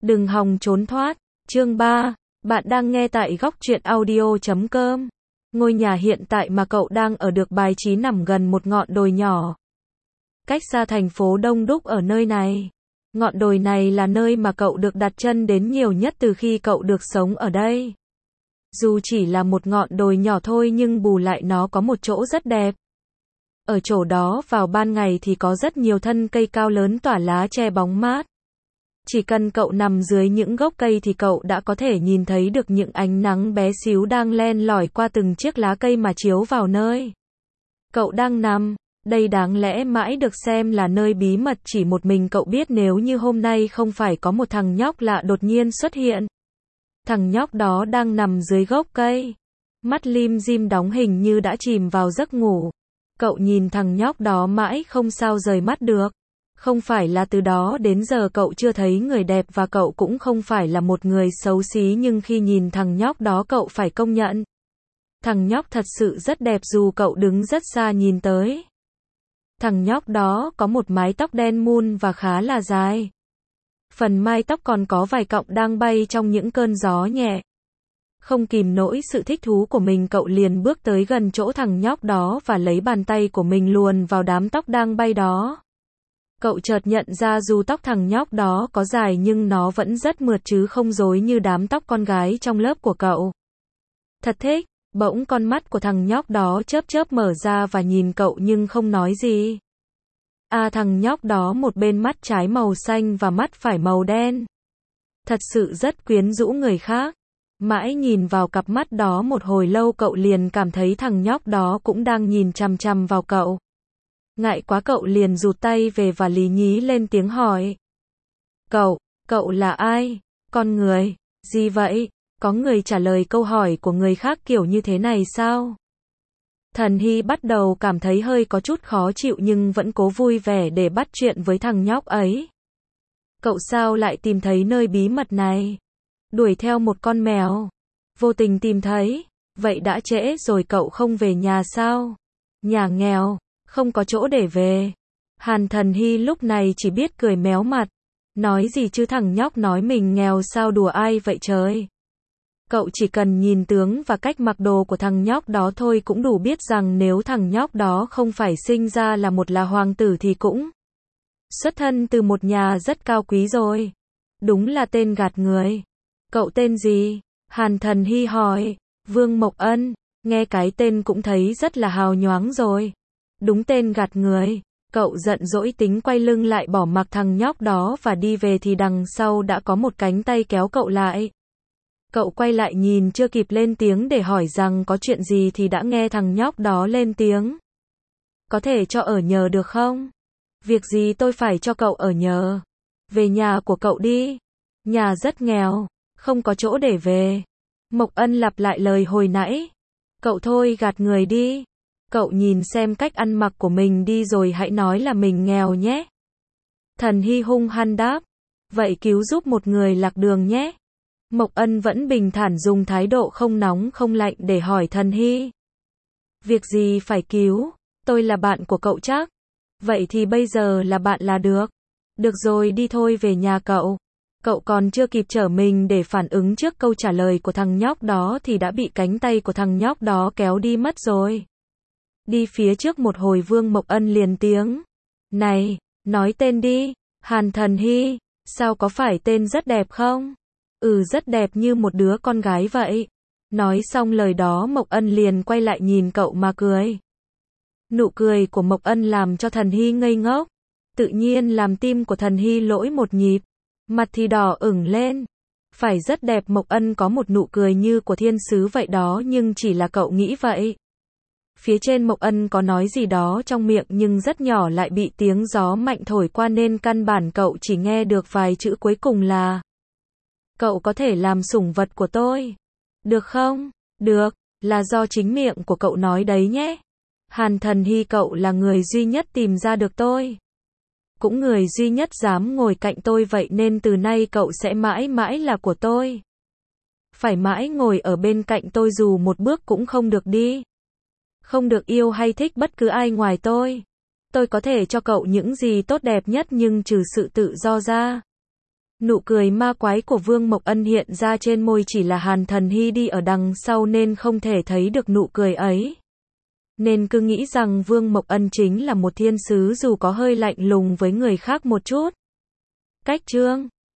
Đừng hòng trốn thoát. Chương 3. Bạn đang nghe tại góc truyện audio.com. Ngôi nhà hiện tại mà cậu đang ở được bài trí nằm gần một ngọn đồi nhỏ. Cách xa thành phố đông đúc ở nơi này. Ngọn đồi này là nơi mà cậu được đặt chân đến nhiều nhất từ khi cậu được sống ở đây. Dù chỉ là một ngọn đồi nhỏ thôi nhưng bù lại nó có một chỗ rất đẹp. Ở chỗ đó vào ban ngày thì có rất nhiều thân cây cao lớn tỏa lá che bóng mát. Chỉ cần cậu nằm dưới những gốc cây thì cậu đã có thể nhìn thấy được những ánh nắng bé xíu đang len lỏi qua từng chiếc lá cây mà chiếu vào nơi cậu đang nằm. Đây đáng lẽ mãi được xem là nơi bí mật chỉ một mình cậu biết nếu như hôm nay không phải có một thằng nhóc lạ đột nhiên xuất hiện. Thằng nhóc đó đang nằm dưới gốc cây. Mắt lim dim đóng hình như đã chìm vào giấc ngủ. Cậu nhìn thằng nhóc đó mãi không sao rời mắt được. Không phải là từ đó đến giờ cậu chưa thấy người đẹp và cậu cũng không phải là một người xấu xí nhưng khi nhìn thằng nhóc đó cậu phải công nhận. Thằng nhóc thật sự rất đẹp dù cậu đứng rất xa nhìn tới. Thằng nhóc đó có một mái tóc đen mun và khá là dài. Phần mai tóc còn có vài cọng đang bay trong những cơn gió nhẹ. Không kìm nổi sự thích thú của mình cậu liền bước tới gần chỗ thằng nhóc đó và lấy bàn tay của mình luồn vào đám tóc đang bay đó. Cậu chợt nhận ra dù tóc thằng nhóc đó có dài nhưng nó vẫn rất mượt chứ không rối như đám tóc con gái trong lớp của cậu. Thật thích, bỗng con mắt của thằng nhóc đó chớp chớp mở ra và nhìn cậu nhưng không nói gì. Thằng nhóc đó một bên mắt trái màu xanh và mắt phải màu đen. Thật sự rất quyến rũ người khác. Mãi nhìn vào cặp mắt đó một hồi lâu cậu liền cảm thấy thằng nhóc đó cũng đang nhìn chằm chằm vào cậu. Ngại quá cậu liền rụt tay về và lí nhí lên tiếng hỏi. Cậu là ai? Con người? Gì vậy? Có người trả lời câu hỏi của người khác kiểu như thế này sao? Thần Hy bắt đầu cảm thấy hơi có chút khó chịu nhưng vẫn cố vui vẻ để bắt chuyện với thằng nhóc ấy. Cậu sao lại tìm thấy nơi bí mật này? Đuổi theo một con mèo. Vô tình tìm thấy. Vậy đã trễ rồi cậu không về nhà sao? Nhà nghèo. Không có chỗ để về. Hàn Thần Hy lúc này chỉ biết cười méo mặt. Nói gì chứ thằng nhóc nói mình nghèo sao đùa ai vậy trời. Cậu chỉ cần nhìn tướng và cách mặc đồ của thằng nhóc đó thôi cũng đủ biết rằng nếu thằng nhóc đó không phải sinh ra là một là hoàng tử thì cũng xuất thân từ một nhà rất cao quý rồi. Đúng là tên gạt người. Cậu tên gì? Hàn Thần Hy hỏi. Vương Mộc Ân. Nghe cái tên cũng thấy rất là hào nhoáng rồi. Đúng tên gạt người. Cậu giận dỗi tính quay lưng lại bỏ mặc thằng nhóc đó và đi về thì đằng sau đã có một cánh tay kéo cậu lại. Cậu quay lại nhìn chưa kịp lên tiếng để hỏi rằng có chuyện gì thì đã nghe thằng nhóc đó lên tiếng. Có thể cho ở nhờ được không? Việc gì tôi phải cho cậu ở nhờ? Về nhà của cậu đi. Nhà rất nghèo, không có chỗ để về. Mộc Ân lặp lại lời hồi nãy. Cậu thôi gạt người đi. Cậu nhìn xem cách ăn mặc của mình đi rồi hãy nói là mình nghèo nhé. Thần Hy hung hăng đáp. Vậy cứu giúp một người lạc đường nhé. Mộc Ân vẫn bình thản dùng thái độ không nóng không lạnh để hỏi Thần Hy. Việc gì phải cứu? Tôi là bạn của cậu chắc. Vậy thì bây giờ là bạn là được. Được rồi đi thôi về nhà cậu. Cậu còn chưa kịp trở mình để phản ứng trước câu trả lời của thằng nhóc đó thì đã bị cánh tay của thằng nhóc đó kéo đi mất rồi. Đi phía trước một hồi Vương Mộc Ân liền tiếng. Này, nói tên đi. Hàn Thần Hy, sao có phải tên rất đẹp không? Rất đẹp như một đứa con gái vậy. Nói xong lời đó Mộc Ân liền quay lại nhìn cậu mà cười. Nụ cười của Mộc Ân làm cho Thần Hy ngây ngốc. Tự nhiên làm tim của Thần Hy lỗi một nhịp. Mặt thì đỏ ửng lên. Phải rất đẹp Mộc Ân có một nụ cười như của thiên sứ vậy đó nhưng chỉ là cậu nghĩ vậy. Phía trên Mộc Ân có nói gì đó trong miệng nhưng rất nhỏ lại bị tiếng gió mạnh thổi qua nên căn bản cậu chỉ nghe được vài chữ cuối cùng là cậu có thể làm sủng vật của tôi. Được không? Được, là do chính miệng của cậu nói đấy nhé. Hàn Thần Hy cậu là người duy nhất tìm ra được tôi. Cũng người duy nhất dám ngồi cạnh tôi vậy nên từ nay cậu sẽ mãi mãi là của tôi. Phải mãi ngồi ở bên cạnh tôi dù một bước cũng không được đi. Không được yêu hay thích bất cứ ai ngoài tôi. Tôi có thể cho cậu những gì tốt đẹp nhất nhưng trừ sự tự do ra. Nụ cười ma quái của Vương Mộc Ân hiện ra trên môi, chỉ là Hàn Thần Hy đi ở đằng sau nên không thể thấy được nụ cười ấy. Nên cứ nghĩ rằng Vương Mộc Ân chính là một thiên sứ dù có hơi lạnh lùng với người khác một chút. Cách chương